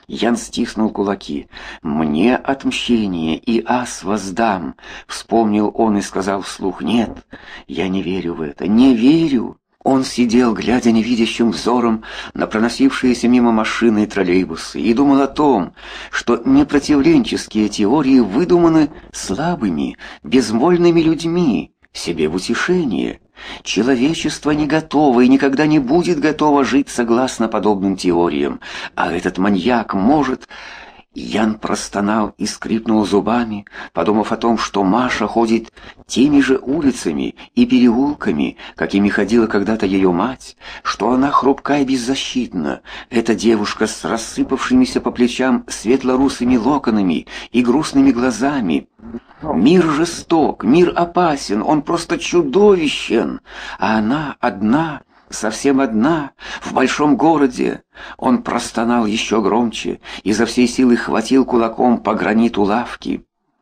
Ян стиснул кулаки. «Мне отмщение, и ас воздам!» Вспомнил он и сказал вслух: «Нет, я не верю в это, не верю!» Он сидел, глядя невидящим взором на проносившиеся мимо машины и троллейбусы, и думал о том, что непротивленческие теории выдуманы слабыми, безвольными людьми, себе в утешение. Человечество не готово и никогда не будет готово жить согласно подобным теориям, а этот маньяк может... Ян простонал и скрипнул зубами, подумав о том, что Маша ходит теми же улицами и переулками, какими ходила когда-то ее мать, что она хрупка и беззащитна. Эта девушка с рассыпавшимися по плечам светло-русыми локонами и грустными глазами. Мир жесток, мир опасен, он просто чудовищен, а она одна... совсем одна, в большом городе. Он простонал еще громче, изо всей силы хватил кулаком по граниту лавки.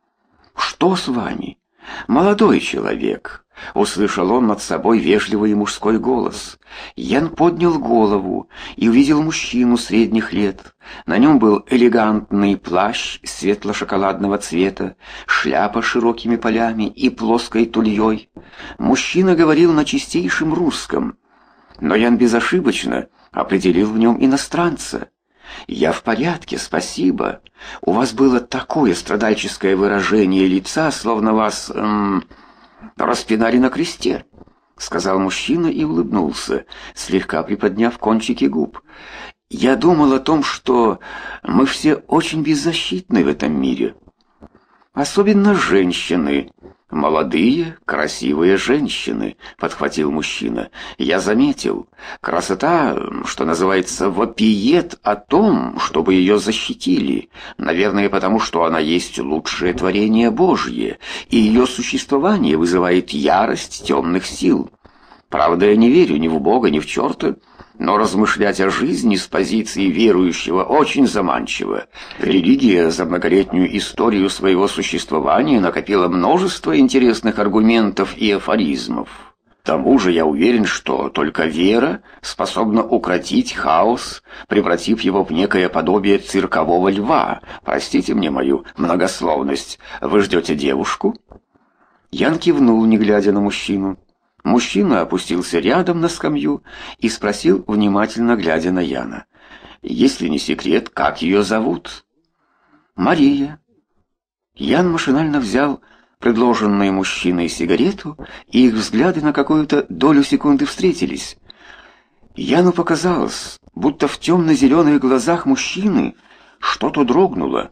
«Что с вами, молодой человек?» — услышал он над собой вежливый мужской голос. Ян поднял голову и увидел мужчину средних лет. На нем был элегантный плащ светло-шоколадного цвета, шляпа с широкими полями и плоской тульей. Мужчина говорил на чистейшем русском, но Ян безошибочно определил в нем иностранца. «Я в порядке, спасибо. У вас было такое страдальческое выражение лица, словно вас распинали на кресте», — сказал мужчина и улыбнулся, слегка приподняв кончики губ. «Я думал о том, что мы все очень беззащитны в этом мире. Особенно женщины. Молодые, красивые женщины», — подхватил мужчина. «Я заметил, красота, что называется, вопиет о том, чтобы ее защитили. Наверное, потому что она есть лучшее творение Божье, и ее существование вызывает ярость темных сил. Правда, я не верю ни в Бога, ни в черта, но размышлять о жизни с позиции верующего очень заманчиво. Религия за многолетнюю историю своего существования накопила множество интересных аргументов и афоризмов. К тому же я уверен, что только вера способна укротить хаос, превратив его в некое подобие циркового льва. Простите мне мою многословность. Вы ждете девушку?» Ян кивнул, не глядя на мужчину. Мужчина опустился рядом на скамью и спросил, внимательно глядя на Яна: «Если не секрет, как ее зовут?» «Мария». Ян машинально взял предложенную мужчиной сигарету, и их взгляды на какую-то долю секунды встретились. Яну показалось, будто в темно-зеленых глазах мужчины что-то дрогнуло.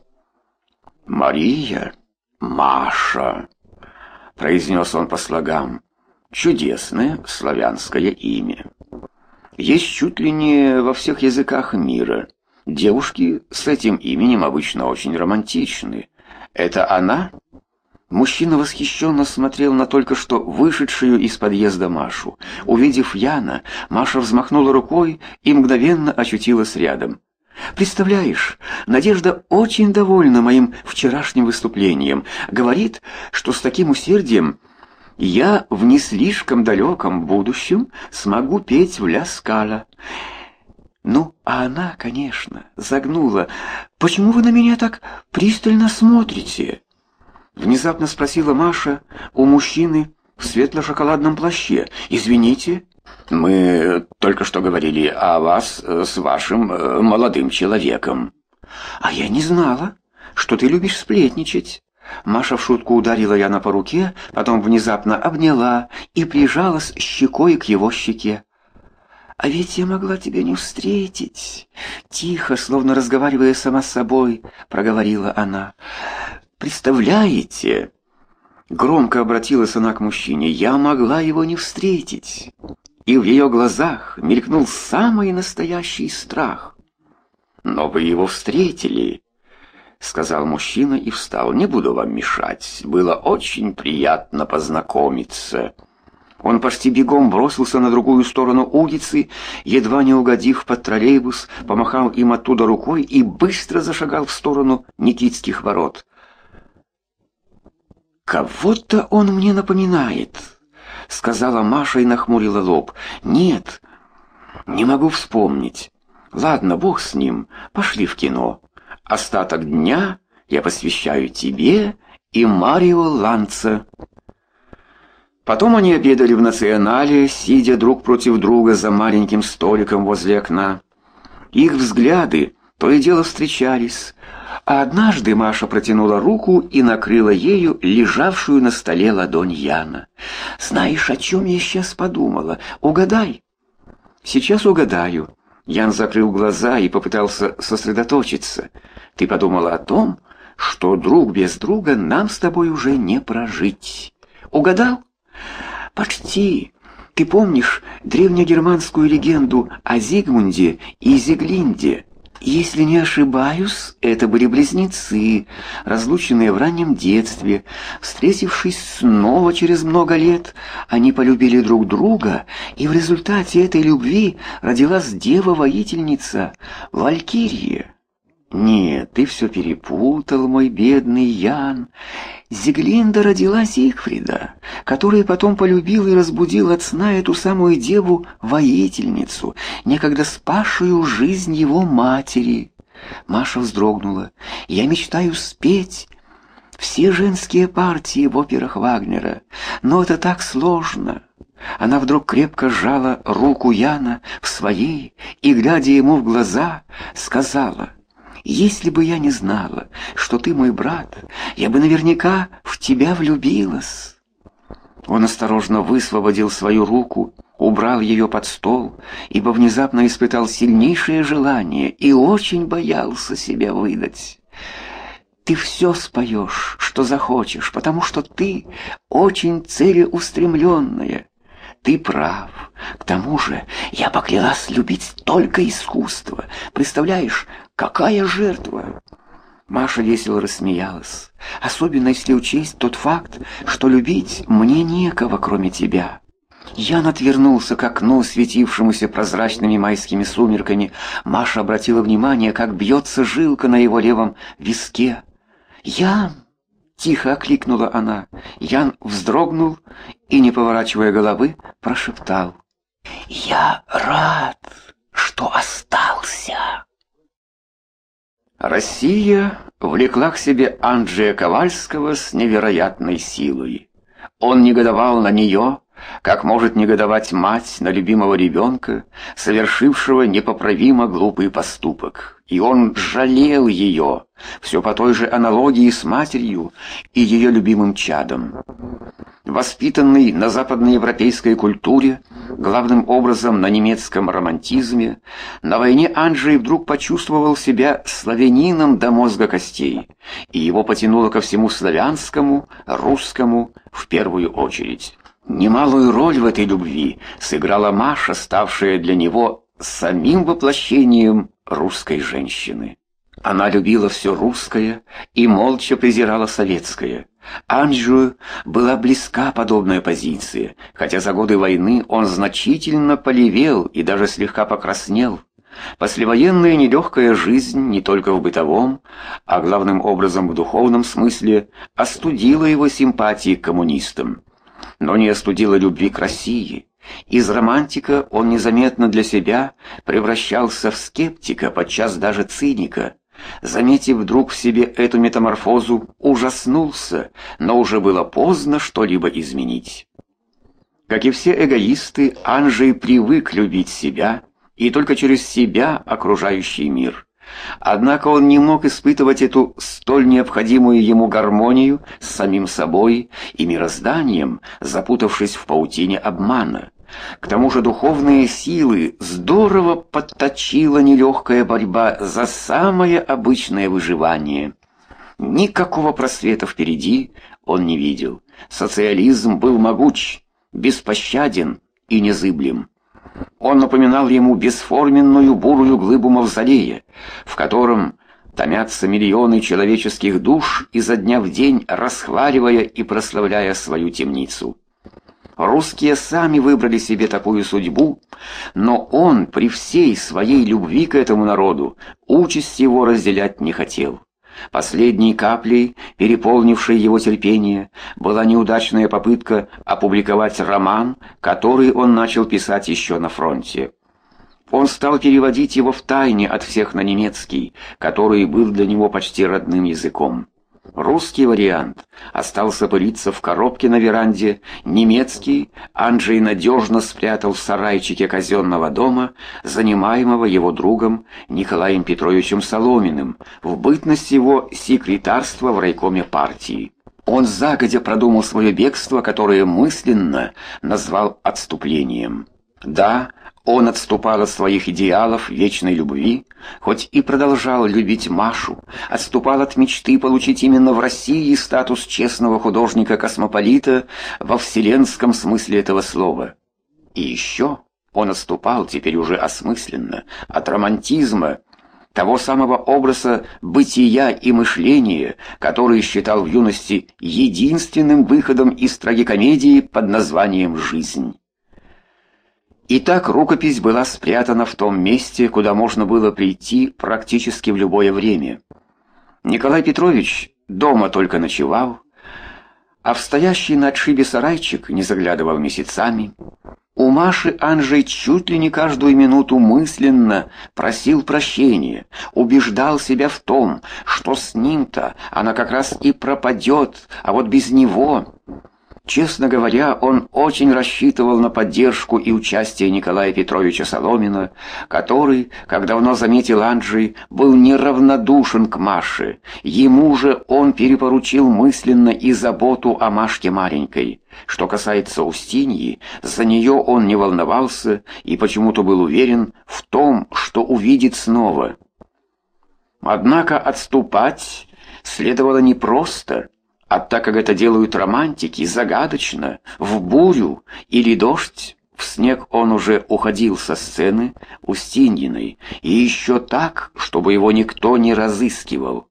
«Мария, Маша», — произнес он по слогам. «Чудесное славянское имя. Есть чуть ли не во всех языках мира. Девушки с этим именем обычно очень романтичны. Это она?» Мужчина восхищенно смотрел на только что вышедшую из подъезда Машу. Увидев Яна, Маша взмахнула рукой и мгновенно очутилась рядом. «Представляешь, Надежда очень довольна моим вчерашним выступлением. Говорит, что с таким усердием я в не слишком далеком будущем смогу петь в Ля Скала». Ну, а она, конечно, загнула. «Почему вы на меня так пристально смотрите?» Внезапно спросила Маша у мужчины в светло-шоколадном плаще. «Извините, мы только что говорили о вас с вашим молодым человеком». «А я не знала, что ты любишь сплетничать». Маша в шутку ударила Яна по руке, потом внезапно обняла и прижалась щекой к его щеке. «А ведь я могла тебя не встретить», — тихо, словно разговаривая сама с собой, проговорила она. «Представляете?» Громко обратилась она к мужчине. «Я могла его не встретить». И в ее глазах мелькнул самый настоящий страх. «Но вы его встретили», — сказал мужчина и встал. «Не буду вам мешать. Было очень приятно познакомиться». Он почти бегом бросился на другую сторону улицы, едва не угодив под троллейбус, помахал им оттуда рукой и быстро зашагал в сторону Никитских ворот. «Кого-то он мне напоминает», — сказала Маша и нахмурила лоб. «Нет, не могу вспомнить. Ладно, бог с ним, пошли в кино. Остаток дня я посвящаю тебе и Марио Ланца». Потом они обедали в «Национале», сидя друг против друга за маленьким столиком возле окна. Их взгляды то и дело встречались, а однажды Маша протянула руку и накрыла ею лежавшую на столе ладонь Яна. «Знаешь, о чем я сейчас подумала? Угадай». «Сейчас угадаю». Ян закрыл глаза и попытался сосредоточиться. «Ты подумала о том, что друг без друга нам с тобой уже не прожить. Угадал?» «Почти. Ты помнишь древнегерманскую легенду о Зигмунде и Зиглинде? Если не ошибаюсь, это были близнецы, разлученные в раннем детстве. Встретившись снова через много лет, они полюбили друг друга, и в результате этой любви родилась дева-воительница Валькирия». «Нет, ты все перепутал, мой бедный Ян. Зиглинда родила Зигфрида, который потом полюбил и разбудил от сна эту самую деву-воительницу, некогда спасшую жизнь его матери». Маша вздрогнула. «Я мечтаю спеть все женские партии в операх Вагнера, но это так сложно». Она вдруг крепко сжала руку Яна в своей и, глядя ему в глаза, сказала: «Если бы я не знала, что ты мой брат, я бы наверняка в тебя влюбилась». Он осторожно высвободил свою руку, убрал ее под стол, ибо внезапно испытал сильнейшее желание и очень боялся себя выдать. «Ты все споешь, что захочешь, потому что ты очень целеустремленная». «Ты прав. К тому же я поклялась любить только искусство. Представляешь, какая жертва!» Маша весело рассмеялась. «Особенно если учесть тот факт, что любить мне некого, кроме тебя». Ян отвернулся к окну, светившемуся прозрачными майскими сумерками. Маша обратила внимание, как бьется жилка на его левом виске. «Ян!» — тихо окликнула она. Ян вздрогнул и, не поворачивая головы, прошептал: «Я рад, что остался». Россия влекла к себе Анджея Ковальского с невероятной силой. Он негодовал на нее, как может негодовать мать на любимого ребенка, совершившего непоправимо глупый поступок. И он жалел ее, все по той же аналогии с матерью и ее любимым чадом. Воспитанный на западноевропейской культуре, главным образом на немецком романтизме, на войне Анджей вдруг почувствовал себя славянином до мозга костей, и его потянуло ко всему славянскому, русскому в первую очередь. Немалую роль в этой любви сыграла Маша, ставшая для него самим воплощением русской женщины. Она любила все русское и молча презирала советское. Анджию была близка подобная позиция, хотя за годы войны он значительно полевел и даже слегка покраснел. Послевоенная нелегкая жизнь не только в бытовом, а главным образом в духовном смысле остудила его симпатии к коммунистам, но не остудила любви к России. Из романтика он незаметно для себя превращался в скептика, подчас даже циника. Заметив вдруг в себе эту метаморфозу, ужаснулся, но уже было поздно что-либо изменить. Как и все эгоисты, Анджей привык любить себя и только через себя окружающий мир. Однако он не мог испытывать эту столь необходимую ему гармонию с самим собой и мирозданием, запутавшись в паутине обмана. К тому же духовные силы здорово подточила нелегкая борьба за самое обычное выживание. Никакого просвета впереди он не видел. Социализм был могуч, беспощаден и незыблем. Он напоминал ему бесформенную бурую глыбу мавзолея, в котором томятся миллионы человеческих душ, изо дня в день расхваливая и прославляя свою темницу. Русские сами выбрали себе такую судьбу, но он при всей своей любви к этому народу участь его разделять не хотел. Последней каплей, переполнившей его терпение, была неудачная попытка опубликовать роман, который он начал писать еще на фронте. Он стал переводить его втайне от всех на немецкий, который был для него почти родным языком. Русский вариант остался пылиться в коробке на веранде, немецкий Анджей надежно спрятал в сарайчике казенного дома, занимаемого его другом Николаем Петровичем Соломиным, в бытность его секретарства в райкоме партии. Он загодя продумал свое бегство, которое мысленно назвал отступлением. Да, он отступал от своих идеалов вечной любви, хоть и продолжал любить Машу, отступал от мечты получить именно в России статус честного художника-космополита во вселенском смысле этого слова. И еще он отступал, теперь уже осмысленно, от романтизма, того самого образа бытия и мышления, который считал в юности единственным выходом из трагикомедии под названием «Жизнь». Итак, рукопись была спрятана в том месте, куда можно было прийти практически в любое время. Николай Петрович дома только ночевал, а в стоящий на отшибе сарайчик не заглядывал месяцами. У Маши Анджей чуть ли не каждую минуту мысленно просил прощения, убеждал себя в том, что с ним-то она как раз и пропадет, а вот без него... Честно говоря, он очень рассчитывал на поддержку и участие Николая Петровича Соломина, который, как давно заметил Анджей, был неравнодушен к Маше. Ему же он перепоручил мысленно и заботу о Машке маленькой. Что касается Устиньи, за нее он не волновался и почему-то был уверен в том, что увидит снова. Однако отступать следовало непросто. А так как это делают романтики, загадочно, в бурю или дождь, в снег он уже уходил со сцены Устиньиной, и еще так, чтобы его никто не разыскивал.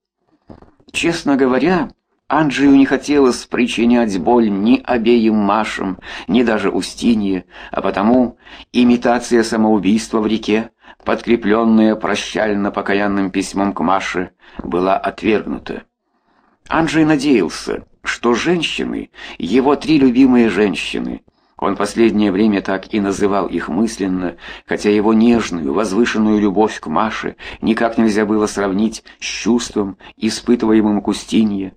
Честно говоря, Анджею не хотелось причинять боль ни обеим Машам, ни даже Устинье, а потому имитация самоубийства в реке, подкрепленная прощально-покаянным письмом к Маше, была отвергнута. Анджей надеялся, что женщины, его три любимые женщины, он последнее время так и называл их мысленно, хотя его нежную, возвышенную любовь к Маше никак нельзя было сравнить с чувством, испытываемым к Устинье.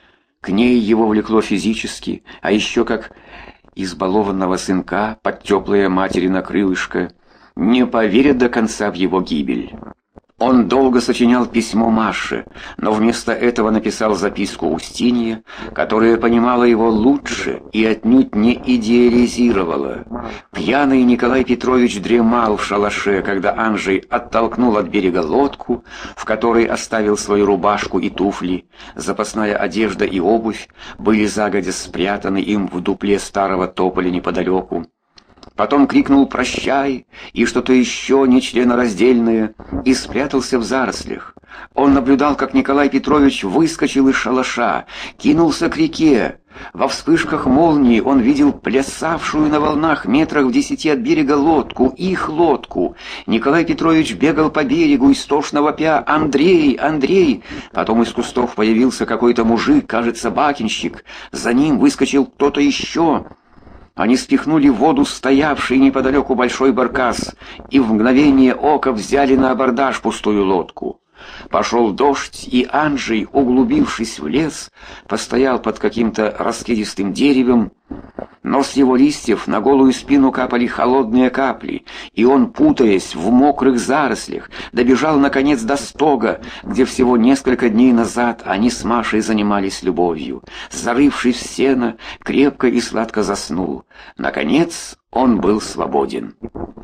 К ней его влекло физически, а еще как избалованного сынка под теплое материно крылышко, не поверят до конца в его гибель. Он долго сочинял письмо Маше, но вместо этого написал записку Устинье, которая понимала его лучше и отнюдь не идеализировала. Пьяный Николай Петрович дремал в шалаше, когда Анджей оттолкнул от берега лодку, в которой оставил свою рубашку и туфли. Запасная одежда и обувь были загодя спрятаны им в дупле старого тополя неподалеку. Потом крикнул «Прощай!» и что-то еще нечленораздельное, и спрятался в зарослях. Он наблюдал, как Николай Петрович выскочил из шалаша, кинулся к реке. Во вспышках молнии он видел плясавшую на волнах метрах в 10 от берега лодку, их лодку. Николай Петрович бегал по берегу, истошно вопя «Андрей! Андрей!». Потом из кустов появился какой-то мужик, кажется, бакинщик. За ним выскочил кто-то еще. Они спихнули в воду стоявший неподалеку большой баркас и в мгновение ока взяли на абордаж пустую лодку. Пошел дождь, и Анджей, углубившись в лес, постоял под каким-то раскидистым деревом, но с его листьев на голую спину капали холодные капли, и он, путаясь в мокрых зарослях, добежал наконец до стога, где всего несколько дней назад они с Машей занимались любовью. Зарывшись в сено, крепко и сладко заснул. Наконец он был свободен.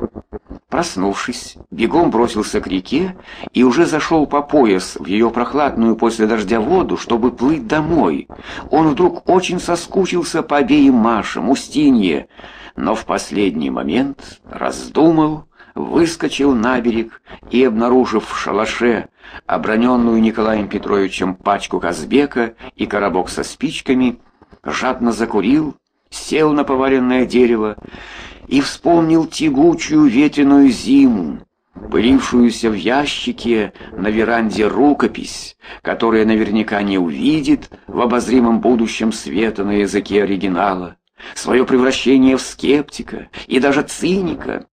Проснувшись, бегом бросился к реке и уже зашел по пояс в ее прохладную после дождя воду, чтобы плыть домой. Он вдруг очень соскучился по обеим Машам, Устинье, но в последний момент раздумал, выскочил на берег и, обнаружив в шалаше оброненную Николаем Петровичем пачку казбека и коробок со спичками, жадно закурил, сел на поваленное дерево и вспомнил тягучую ветреную зиму, пылившуюся в ящике на веранде рукопись, которая наверняка не увидит в обозримом будущем света на языке оригинала, свое превращение в скептика и даже циника.